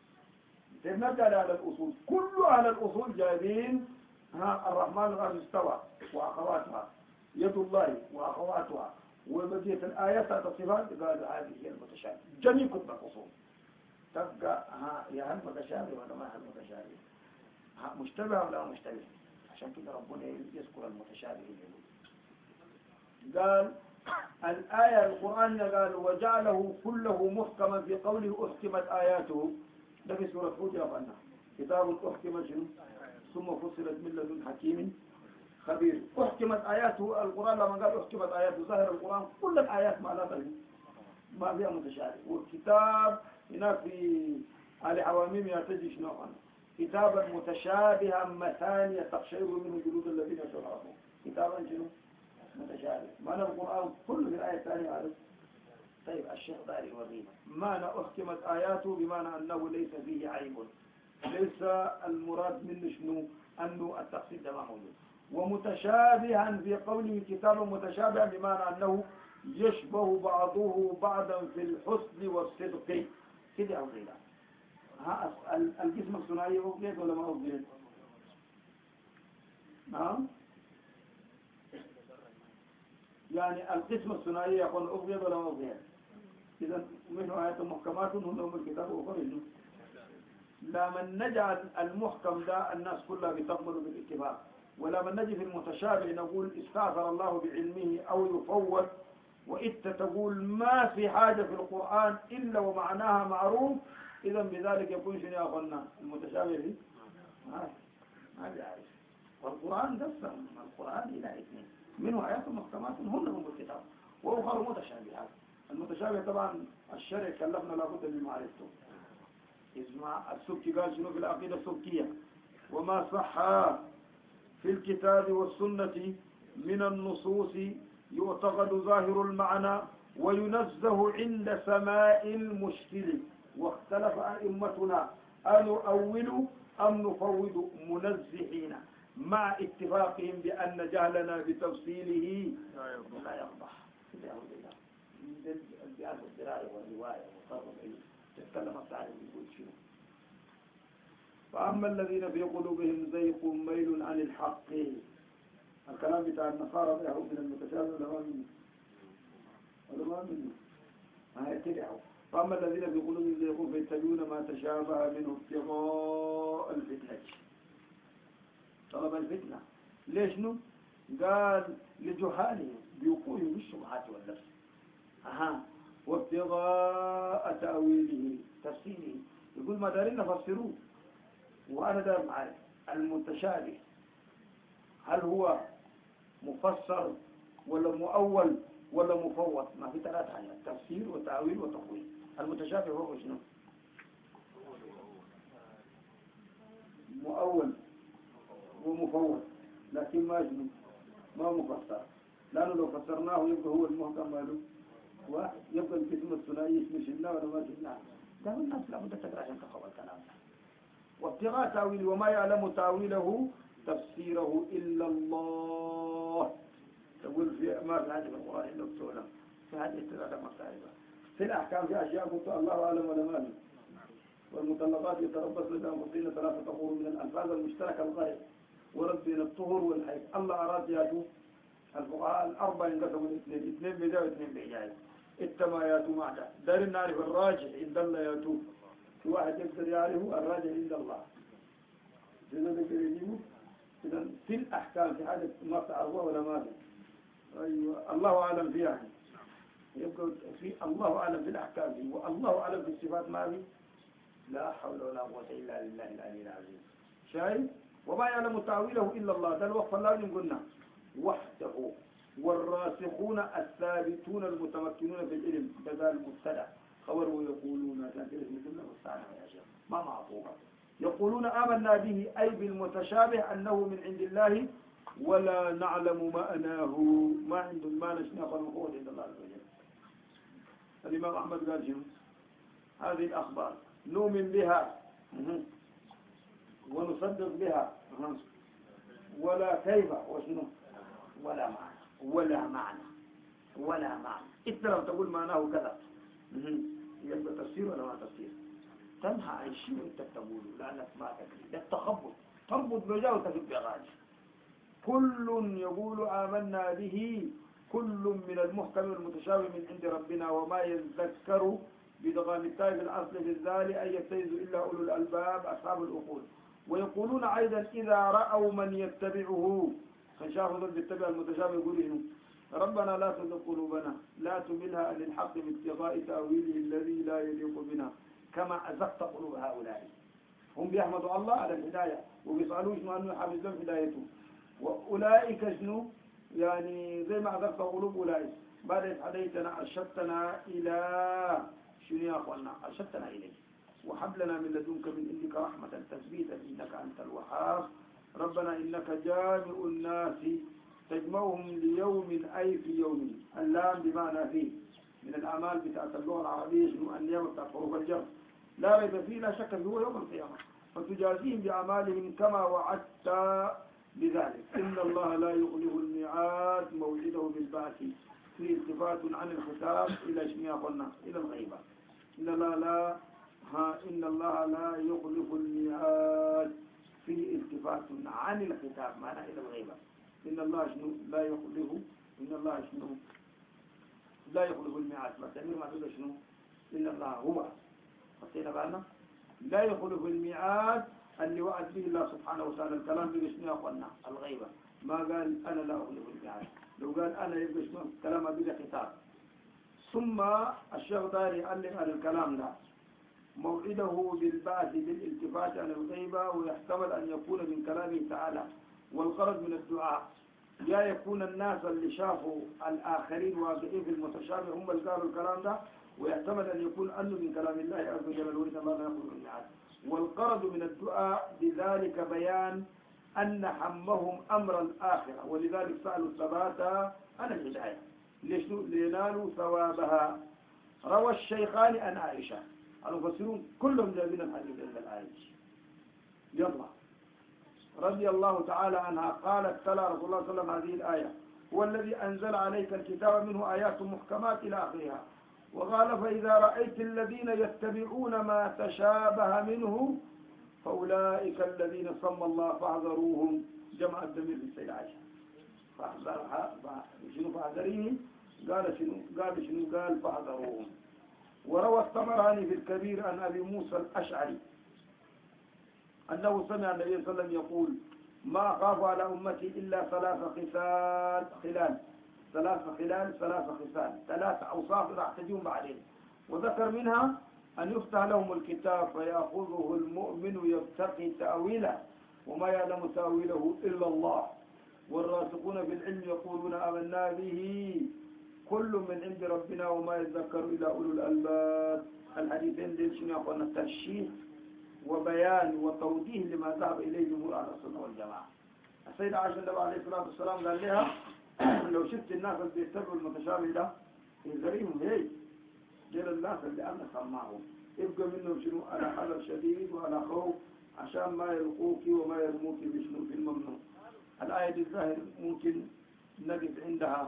نرجع على الأصول كل على الأصول جايبين ها الرحمن الأرض استوى وأخواتها يد الله وأخواتها وبقية الآيات الصفات قالوا هذه هي المتشابه. جميع كتب الأصول تبقى ها يا هل متشابه ولا ما هل متشابه ها مشتبه ولا مشتبه. عشان كده ربنا يذكر المتشابه اليهود. قال الآية القرآن قال وجعله كله محكما في قوله أحكمت آياته ده في سورة هود يا أخوانا كتاب أحكم شنو ثم فصلت من لدن حكيم خبير. أحكمت آياته القرآن لما قال أحكمت آياته ظاهر القرآن كل الآيات ما لا تغني ما فيها متشابه. والكتاب هناك في آل حواميم يعتزي شنو كتابا متشابها مثانية تقشعر منه جلود الذين يشرعون كتابا شنو متشابه. معنى القرآن كله في الآية الثانية عارف. طيب الشيخ داري يورينا معنى أحكمت آياته بمعنى أنه ليس فيه عيب ليس المراد منه شنو أنه التقصيد ده ما موجود. ومتشابها في قوله كتابا متشابها بمعنى أنه يشبه بعضه بعضا في الحسن والصدق كده أو غيره. ها الجسم الثنائي أوجد ولا ما أوجد؟ نعم يعني القسم الثنائي يقول أوجد ولا ما أوجد؟ إذا منه آيات محكمات هن الكتاب وخرجوا. لا من نجعل المحكم ده الناس كلها بتقبل بالاتفاق ولا من نجي في المتشابه نقول استعثر الله بعلمه أو يفوض وإنت تقول ما في حاجة في القرآن إلا ومعناها معروف. إذا بذلك يكون شنو يا أخوانا المتشابه فيه ما ما بيعرف. والقرآن قسم القرآن إلى اثنين منه آيات محكمات هن من الكتاب وأخر متشابهات. المتشابه طبعا الشرع كلفنا لابد من معرفته. اسمع السبكي قال شنو في العقيدة السبكية وما صح في الكتاب والسنة من النصوص يعتقد ظاهر المعنى وينزه عند سماء المشكل. واختلف أئمتنا أن نؤول أم نفوض منزحين مع اتفاقهم بأن جهلنا بتفصيله لا يقضح. الجهل والدراية والرواية وطرق تتكلم التعليم يقول شنو. فأما الذين في قلوبهم زيغ ميل عن الحق الكلام بتاع النصارى ده من المتشابه ولا ما منه ولا ما منه ما هيتبعوا. فأما الذين في قلوبهم زيغ فيتبعون ما تشابه منه ابتغاء الفتنة طلب الفتنة. ليش نو؟ قال لجهالهم بوقوعهم بالشبهات واللبس أها وابتغاء تأويله تفسيره. يقول ما دارين نفسروه وأنا دار معرف المتشابه هل هو مفسر ولا مؤول ولا مفوض. ما في ثلاثة حاجات تفسير وتأويل وتقويل. المتشابه هو شنو مؤول ومفوض لكن ما شنو ما مفسر لأنه لو فسرناه يبقى هو المحكم ماله واحد يبقى القسم الثنائي اسمه شلنا ولا ما شلنا. ده الناس لابد تقرأ عشان تقوى الكلام. وابتغاء تأويل وما يعلم تأويله تفسيره إلا الله. تقول في ما في حاجة في القرآن إلا بسؤالة في حاجة اتباع مصاريبها في الأحكام في أشياء قلت الله أعلم ولا ما لي. والمطلقات يتربصن بأنفسهن ثلاثة قرون من الألفاظ المشتركة الغاية ورد بين الطهر والحيض. الله أراد ياتوا الفقهاء الأربعة انقسموا الاثنين، اثنين بجاء واثنين بجاء. إتما ياتوا معنا دار نعرف الراجح عند الله ياتوا. في واحد يقدر يعرفه الراجح عند الله. إذا ذكر يجيبه إذا في الأحكام في حاجة ما تعرفوها ولا ما في. أيوة الله أعلم فيها يعني. يبقى في الله أعلم في الأحكام دي والله أعلم في الصفات ما في. لا حول ولا قوة إلا بالله العلي العظيم. شايف؟ وما يعلم تأويله إلا الله. ده الوقف اللازم قلنا وحده. والراسخون الثابتون المتمكنون في العلم. ده المبتدأ خبر ويقولون ما معطوها. يقولون آمنا به أي بالمتشابه أنه من عند الله ولا نعلم معناه. ما عند ما نشنا فالمقول عند الله عز وجل. الإمام أحمد قال شنو؟ هذه الأخبار نؤمن بها ونصدق بها ولا كيف وشنو ولا معنى ولا معنى ولا معنى. إنت لو تقول معناه كذا يبقى تفسير ولا ما تفسير؟ تنهى عن شيء وانت تقوله لأنك ما تدري. ده التخبط تربط بجاء وتفك بغاج. كل يقول آمنا به كل من المحكم والمتشابه من عند ربنا وما يذكر بدغام التاء في الأصل في الذال أن يتيز إلا أولو الألباب أصحاب العقول. ويقولون أيضا إذا رأوا من يتبعه فشافوا ذلك يتبع المتشابه يقولون ربنا لا تزغ قلوبنا لا تملها للحق بابتغاء تأويله الذي لا يليق بنا كما أزغت قلوب هؤلاء. هم بيحمدوا الله على الهداية وبيسألوا شنو أنه حافظ لهم هدايته. وأولئك شنو يعني زي ما أزغت قلوب أولئك بعد هديتنا أرشدتنا إلى شنو يا أخوانا أرشدتنا إليه وحب لنا من لدنك من عندك رحمة تثبيتا إنك أنت الوهاب. ربنا إنك جامع الناس تجمعهم ليوم أي في يوم. اللام بمعنى فيه من الأعمال بتاعت اللغة العربية شنو النيابة بتاعت حروف الجر لا ريب فيه لا شك فيه هو يوم القيامة فتجازيهم بأعمالهم كما وعدت بذلك. إن الله لا يخلف الميعاد موعده بالبعث. في التفات عن الختام إلى شنو قلنا إلى الغيبة. إن الله لا ها إن الله لا يخلف الميعاد في التفات عن الختام معنى إلى الغيبة. إن الله شنو لا يخلف إن الله شنو لا يخلف الميعاد. فالتأمير ما تقول شنو إن الله هو حطينا بالنا لا يخلف الميعاد اللي وعد به الله سبحانه وتعالى. الكلام بيجي شنو قلنا الغيبة. ما قال أنا لا أخلف الميعاد. لو قال أنا يبقى شنو كلام بيجي خطاب. ثم الشيخ داري يعلق على الكلام ده موعده بالبعث بالالتفات عن الغيبة ويحتمل أن يكون من كلامه تعالى والغرض من الدعاء يا يكون الناس اللي شافوا الآخرين واقعين في المتشابه هم اللي قالوا الكلام ده ويحتمل أن يكون أنه من كلام الله عز وجل الولد الله لا يقول الميعاد. والغرض من الدعاء بذلك بيان أن همهم أمر الآخرة ولذلك سألوا الثبات عن الهداية لينالوا ثوابها. روى الشيخان عن عائشة المفسرون كلهم جايبين الحديث عند العائشة يلا رضي الله تعالى عنها قالت تلا رسول الله صلى الله عليه وسلم هذه الآية هو الذي أنزل عليك الكتاب منه آيات محكمات إلى آخرها. وقال فإذا رأيت الذين يتبعون ما تشابه منه فأولئك الذين سمى الله فاحذروهم. جمع الضمير في السيدة عائشة فاحذرها شنو فاحذريهم قال شنو قال شنو قال فاحذروهم. وروى الطبراني في الكبير عن أبي موسى الأشعري أنه سمع النبي صلى الله عليه وسلم يقول ما أخاف على أمتي إلا ثلاث خصال خلال ثلاث خلال ثلاث خصال ثلاث أوصاف راح تجون بعدين. وذكر منها أن يفتح لهم الكتاب فيأخذه المؤمن يبتقي تأويله وما يعلم تأويله إلا الله. والراسخون في العلم يقولون آمنا به كل من عند ربنا وما يذكر إلا أولو الألباب. الحديثين دول شنو يقولون الترشيح وبيان وتوضيح لما ذهب إليه جمهور أهل السنة والجماعة. السيدة عائشة النبي عليه الصلاة والسلام قال لها لو شفت الناس اللي بيتبعوا المتشابه ده يزريهم هي غير الناس اللي أنا سماهم يبقى منهم شنو على حذر شديد وعلى خوف عشان ما يلقوك وما يرموك بشنو في الممنوع. الآية دي الظاهر ممكن نجد عندها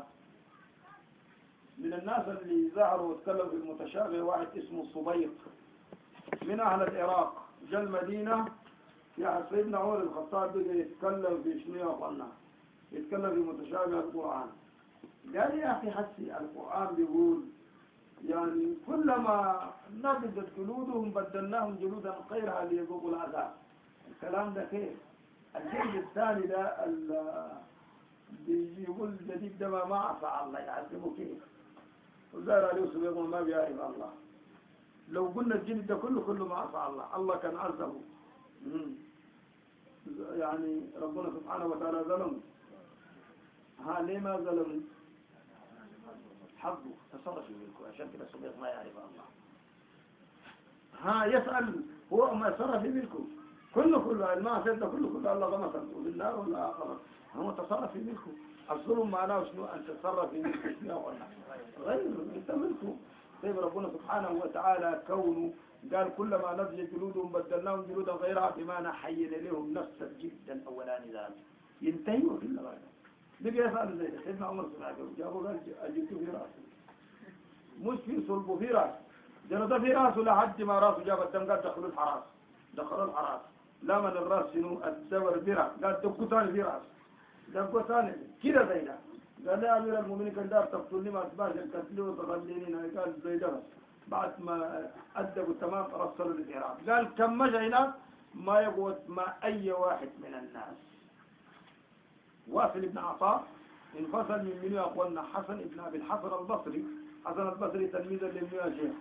من الناس اللي ظهروا وتكلموا في المتشابه واحد اسمه صبيط من أهل العراق جاء المدينة يا سيدنا عمر الخطاب بقى يتكلم في شنو يا أخوانا يتكلم في متشابه القرآن. قال يا أخي حسي القرآن بيقول يعني كلما نضجت جلودهم بدلناهم جلودا غيرها ليذوقوا العذاب. الكلام ده كيف؟ الجلد الثاني ده بيقول الجديد ده ما عصى الله يعذبه كيف؟ وزار عليه يوسف يقول ما بيعرف الله. لو قلنا الجلد ده كله كله ما عصى الله، الله كان عذبه. يعني ربنا سبحانه وتعالى ظلم. ها ليه ما ظلم؟ حظه تصرف في ملكه، عشان كده الصديق ما يعرف الله. ها يسأل هو ما تصرف في ملكه كله كله الماء سيدنا كله كله الله غمسه بالله ولا غمس، هو تصرف في ملكه. الظلم معناه شنو؟ أن تتصرف في ملكه شنو غير انت ملكه. طيب ربنا سبحانه وتعالى كونه قال كلما نضجت جلودهم بدلناهم جلودا غيرها بمعنى حينا لهم نفس الجلد الاولاني ذلك ينتهوا في اللغة. بقي يسأل زي سيدنا عمر بن عبد جابوا قال اجلته في راسه، مش في صلبه في راسه، جلده في راسه لحد ما راسه جاب الدم. قال دخلوا الحراس، دخلوا الحراس لا من الراس شنو الدور برا، قال دقوا ثاني في راسه، دقوا ثاني كده زي ده. قال يا امير المؤمنين كان دار تقتلني ما تباش القتل وتخليني. قال زي ده بعد ما أدبوا تمام رسلوا للإعراب. قال كم مشى هنا ما يقود مع أي واحد من الناس. واصل بن عطاء انفصل من منو يا أخوانا؟ حسن بن أبي الحسن البصري. حسن البصري تلميذا لمنو يا شيخ؟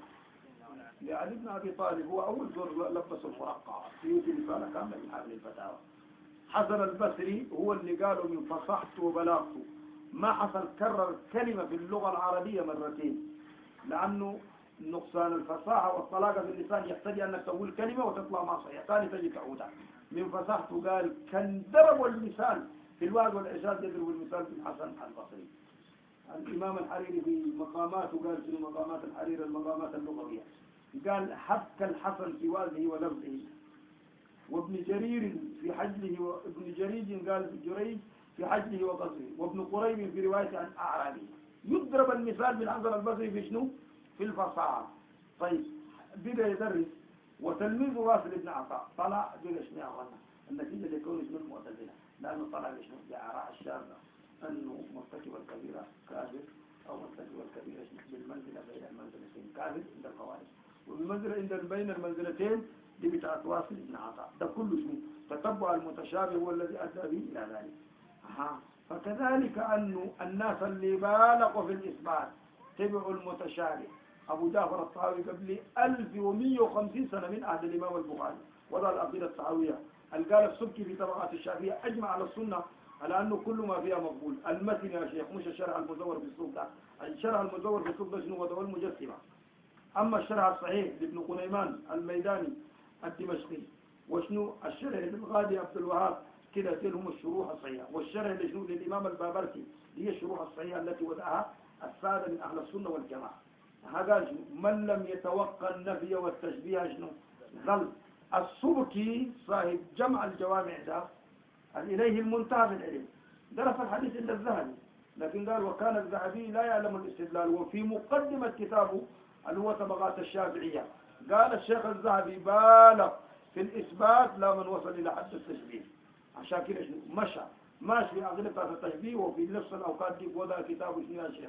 لعلي بن أبي طالب. هو أول زور لبسوا المرقعة سيوتي رسالة كاملة من حامل الفتاوى. حسن البصري هو اللي قالوا من فصحته وبلاغته ما حصل كرر كلمة في اللغة العربية مرتين، لأنه نقصان الفصاحة والطلاقة في اللسان يقتضي أنك تقول كلمة وتطلع مع صحيح ثاني تجي تعودها. من فصاحته قال كان ضربوا المثال في الوعد والإرشاد يضرب المثال في الحسن البصري. الإمام الحريري في مقاماته قال في مقامات الحريري المقامات اللغوية قال حك الحسن في وعده ولفظه، وابن جرير في حجله، وابن جريج قال في جريج في حجله وقصره، وابن قريب في رواية عن أعرابي. يضرب المثال بالحسن البصري في شنو؟ في الفصاحة. طيب بدأ يدرس وتلميذه واصل بن عطاء طلع بلا شنو أخوانا النتيجة اللي يكون شنو المعتزلة، لأنه طلع بشنو بآراء الشاذة أنه مرتكب الكبيرة كافر أو مرتكب الكبيرة بالمنزلة بين المنزلتين كافر عند الخوارج، والمنزلة عند بين المنزلتين دي بتاعت واصل بن عطاء. ده كله شنو تتبع المتشابه هو الذي أدى به إلى ذلك. أها. فكذلك أنه الناس اللي بالغوا في الإثبات تبعوا المتشابه. أبو جعفر الطحاوي قبل ألف ومئة وخمسين سنة من عهد الإمام البخاري وضع العقيدة الطحاوية. قال السبكي في طبقات الشافعية أجمع على السنة على أنه كل ما فيها مقبول. المتن يا شيخ مش الشرع المزور في السوق ده، الشرع المزور في السوق ده شنو هو؟ المجسمة. أما الشرع الصحيح لابن قنيمان الميداني الدمشقي، وشنو الشرع للغادي عبد الوهاب كده لهم الشروح الصحيحة، والشرع لشنو للإمام البابرسي هي الشروح الصحيحة التي وضعها السادة من أهل السنة والجماعة. هذا من لم يتوقع النفي والتشبيه شنو ظل. السبكي صاحب جمع الجوامع ده إليه المنتهى من العلم درس الحديث عند الذهبي، لكن قال وكان الذهبي لا يعلم الاستدلال. وفي مقدمة كتابه اللي هو طبقات الشافعية قال الشيخ الذهبي بالغ في الإثبات لا من وصل إلى حد التشبيه. عشان كده شنو مشى ماشي في عقيدة التشبيه. وفي نفس الأوقات دي وضع كتابه شنو يا شيخ؟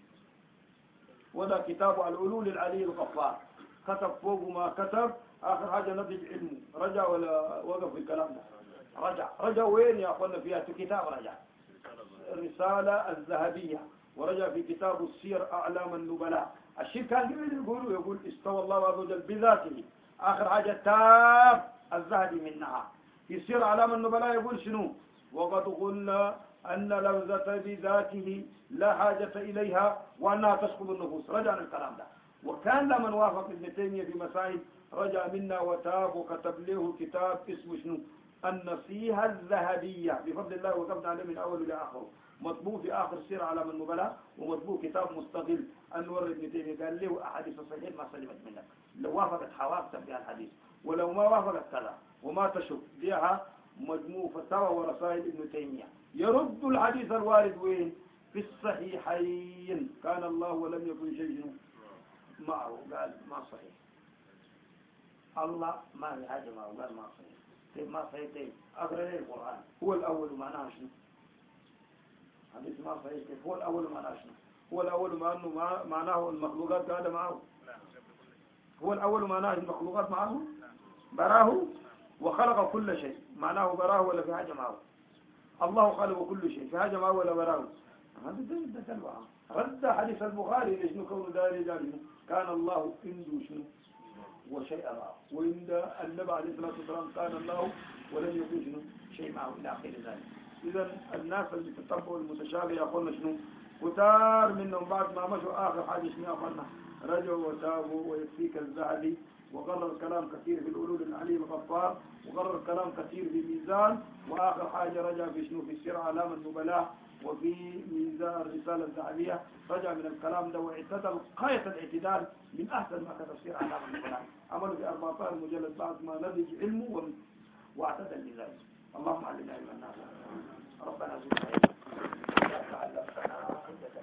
وضع كتابه العلول العلي الغفار، كتب فوق ما كتب آخر حاجة نتج علمه. رجع ولا وقف في الكلام ده؟ رجع. رجع وين يا أخوانا؟ فيها في كتاب رجع الرسالة الذهبية، ورجع في كتاب السير أعلام النبلاء. الشيء كان يقول يقول استوى الله عز وجل بذاته، آخر حاجة تاب الذهبي منها. في سير أعلام النبلاء يقول شنو؟ وقد قلنا أن لفظة بذاته لا حاجة إليها وأنها تسقط النفوس. رجع الكلام ده. وكان لمن وافق ابن تيمية في مسائل رجع منا وتاب وكتب له كتاب اسمه شنو؟ النصيحة الذهبية بفضل الله وكتبنا عليه من أول إلى آخره، مطبوع في آخر سير أعلام النبلاء، ومطبوع كتاب مستقل أنور ابن تيمية قال له أحاديث الصحيح ما سلمت منك، لو وافقت حواك بها الحديث، ولو ما وافقت كذا وما تشك بها مجموع فتاوى ورسائل ابن تيمية يرد الحديث الوارد وين؟ في الصحيحين كان الله ولم يكن شيء معه. قال ما صحيح الله ما في حاجة معه. قال ما صحيح. طيب ما صحيح طيب أقرأ لي القرآن هو الأول ومعناه شنو؟ حديث ما صحيح. كيف هو الأول معناه شنو؟ هو الأول مع أنه مع معناه المخلوقات قاعدة معه. هو الأول معناه المخلوقات معه براه وخلق كل شيء، معناه براه ولا في حاجة معه؟ الله خلق كل شيء، في حاجة معه ولا براه؟ هذا ده ده تلوى. رد حديث البخاري لشنو كونه داري داري كان الله عنده شنو وشيء معه، وعند النبي عليه الصلاة والسلام كان الله ولم يكن شنو شيء معه إلى آخر ذلك. إذا الناس اللي تتبعوا المتشابه يقولون شنو كتار منهم بعد ما مشوا آخر حاجة شنو يقولنا رجعوا وتابوا ويكفيك الذهبي، وقرر كلام كثير في الأولول العليم الغفار، وقرر كلام كثير في الميزان، وآخر حاجة رجع في شنو في سير علام النبلاء وفي ميزان الرسالة الذهبية، رجع من الكلام ده واعتدل غاية الاعتدال من أحسن ما كتفسير علام النبلاء، عملوا في أربعة عشر مجلد بعد ما نضج علمه واعتدل بذلك. اللهم علمنا علما نافعا. ربنا زدنا علما.